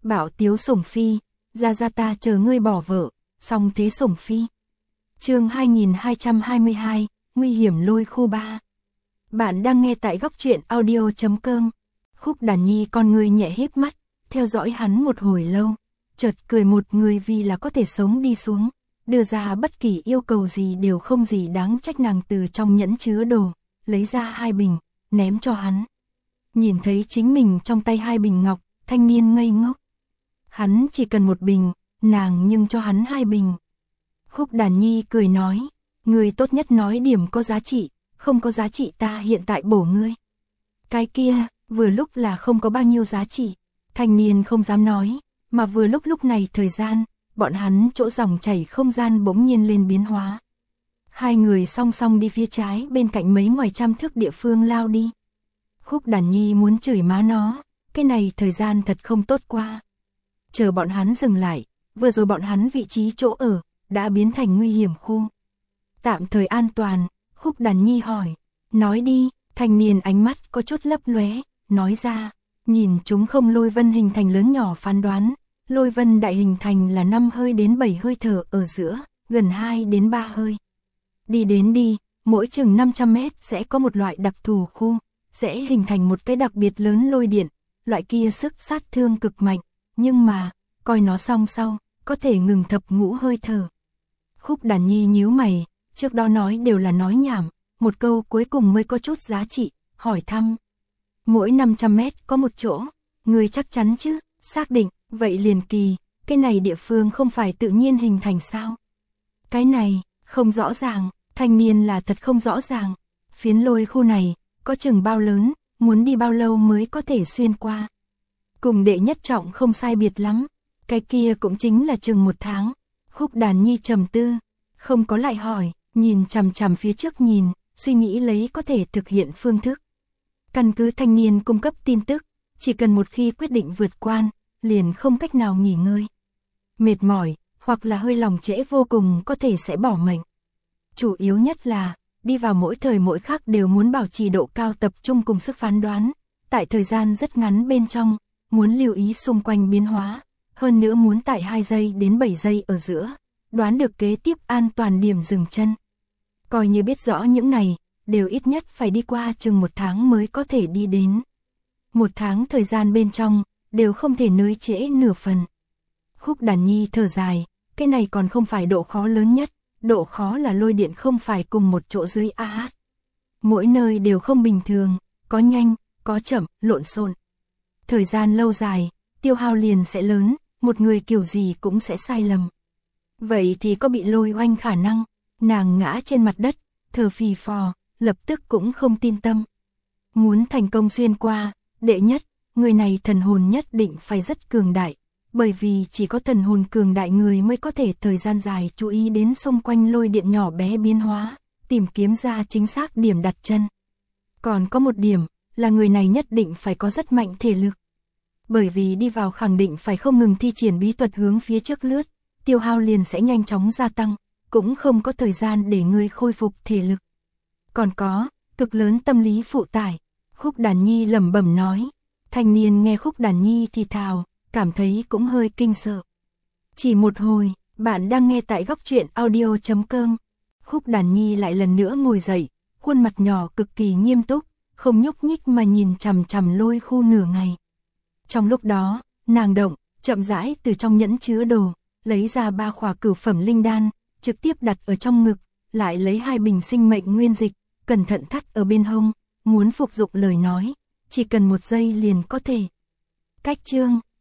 Bảo tiếu sủng phi, ra ta chờ ngươi bỏ vợ, song thế sủng phi. Chương 2222, nguy hiểm lôi khu 3. Bạn đang nghe tại góc truyện audio.com. Khúc Đàn Nhi con người nhẹ híp mắt, theo dõi hắn một hồi lâu, chợt cười một người vì là có thể sống đi xuống, đưa ra bất kỳ yêu cầu gì đều không gì đáng trách. Nàng từ trong nhẫn chứa đồ, lấy ra 2 bình, ném cho hắn. Nhìn thấy chính mình trong tay 2 bình ngọc, thanh niên ngây ngốc. Hắn chỉ cần 1 bình, nàng nhưng cho hắn 2 bình. Khúc Đàn Nhi cười nói, người tốt nhất nói điểm có giá trị, không có giá trị ta hiện tại bổ ngươi. Cái kia, vừa lúc là không có bao nhiêu giá trị, thanh niên không dám nói, mà vừa lúc này thời gian, bọn hắn chỗ dòng chảy không gian bỗng nhiên lên biến hóa. 2 người song song đi phía trái bên cạnh mấy ngoài trăm thước địa phương lao đi. Khúc Đàn Nhi muốn chửi má nó, cái này thời gian thật không tốt qua. Chờ bọn hắn dừng lại, vừa rồi bọn hắn vị trí chỗ ở, đã biến thành nguy hiểm khu. Tạm thời an toàn, Khúc Đàn Nhi hỏi, nói đi, thanh niên ánh mắt có chút lấp lóe, nói ra, nhìn chúng không lôi vân hình thành lớn nhỏ phán đoán, lôi vân đại hình thành là 5 hơi đến 7 hơi thở ở giữa, gần 2 đến 3 hơi. Đi đến đi, mỗi chừng 500 mét sẽ có một loại đặc thù khu, sẽ hình thành một cái đặc biệt lớn lôi điện, loại kia sức sát thương cực mạnh, nhưng mà, coi nó xong sau, có thể ngừng thập ngũ hơi thở. Khúc Đàn Nhi nhíu mày, trước đó nói đều là nói nhảm, một câu cuối cùng mới có chút giá trị, hỏi thăm. Mỗi 500 mét có một chỗ, người chắc chắn chứ, xác định, vậy liền kỳ, cái này địa phương không phải tự nhiên hình thành sao? Cái này, không rõ ràng, thanh niên là thật không rõ ràng, phiến lôi khu này, có chừng bao lớn, muốn đi bao lâu mới có thể xuyên qua. Cùng đệ nhất trọng không sai biệt lắm, cái kia cũng chính là chừng 1 tháng. Khúc Đàn Nhi trầm tư, không có lại hỏi, nhìn chằm chằm phía trước nhìn, suy nghĩ lấy có thể thực hiện phương thức. Căn cứ thanh niên cung cấp tin tức, chỉ cần một khi quyết định vượt quan, liền không cách nào nghỉ ngơi. Mệt mỏi, hoặc là hơi lòng trễ vô cùng có thể sẽ bỏ mệnh. Chủ yếu nhất là, đi vào mỗi thời mỗi khắc đều muốn bảo trì độ cao tập trung cùng sức phán đoán, tại thời gian rất ngắn bên trong, muốn lưu ý xung quanh biến hóa, hơn nữa muốn tại 2 giây đến 7 giây ở giữa, đoán được kế tiếp an toàn điểm dừng chân. Coi như biết rõ những này, đều ít nhất phải đi qua chừng 1 tháng mới có thể đi đến. 1 tháng thời gian bên trong, đều không thể nới trễ nửa phần. Khúc Đàn Nhi thở dài, cái này còn không phải độ khó lớn nhất, độ khó là lôi điện không phải cùng một chỗ dưới AH. Mỗi nơi đều không bình thường, có nhanh, có chậm, lộn xộn. Thời gian lâu dài, tiêu hao liền sẽ lớn, một người kiểu gì cũng sẽ sai lầm. Vậy thì có bị lôi oanh khả năng, nàng ngã trên mặt đất, thở phì phò, lập tức cũng không tin tâm. Muốn thành công xuyên qua, đệ nhất, người này thần hồn nhất định phải rất cường đại, bởi vì chỉ có thần hồn cường đại người mới có thể thời gian dài chú ý đến xung quanh lôi điện nhỏ bé biến hóa, tìm kiếm ra chính xác điểm đặt chân. Còn có một điểm, là người này nhất định phải có rất mạnh thể lực. Bởi vì đi vào khẳng định phải không ngừng thi triển bí thuật hướng phía trước lướt, tiêu hao liền sẽ nhanh chóng gia tăng, cũng không có thời gian để người khôi phục thể lực. Còn có, cực lớn tâm lý phụ tải, Khúc Đàn Nhi lẩm bẩm nói. Thanh niên nghe Khúc Đàn Nhi thì thào, cảm thấy cũng hơi kinh sợ. Chỉ một hồi, bạn đang nghe tại góc truyện audio.com. Khúc Đàn Nhi lại lần nữa ngồi dậy, khuôn mặt nhỏ cực kỳ nghiêm túc, không nhúc nhích mà nhìn chằm chằm lôi khu nửa ngày. Trong lúc đó, nàng động, chậm rãi từ trong nhẫn chứa đồ, lấy ra 3 khỏa cửu phẩm linh đan, trực tiếp đặt ở trong ngực, lại lấy 2 bình sinh mệnh nguyên dịch, cẩn thận thắt ở bên hông, muốn phục dụng lời nói, chỉ cần 1 giây liền có thể. Cách chương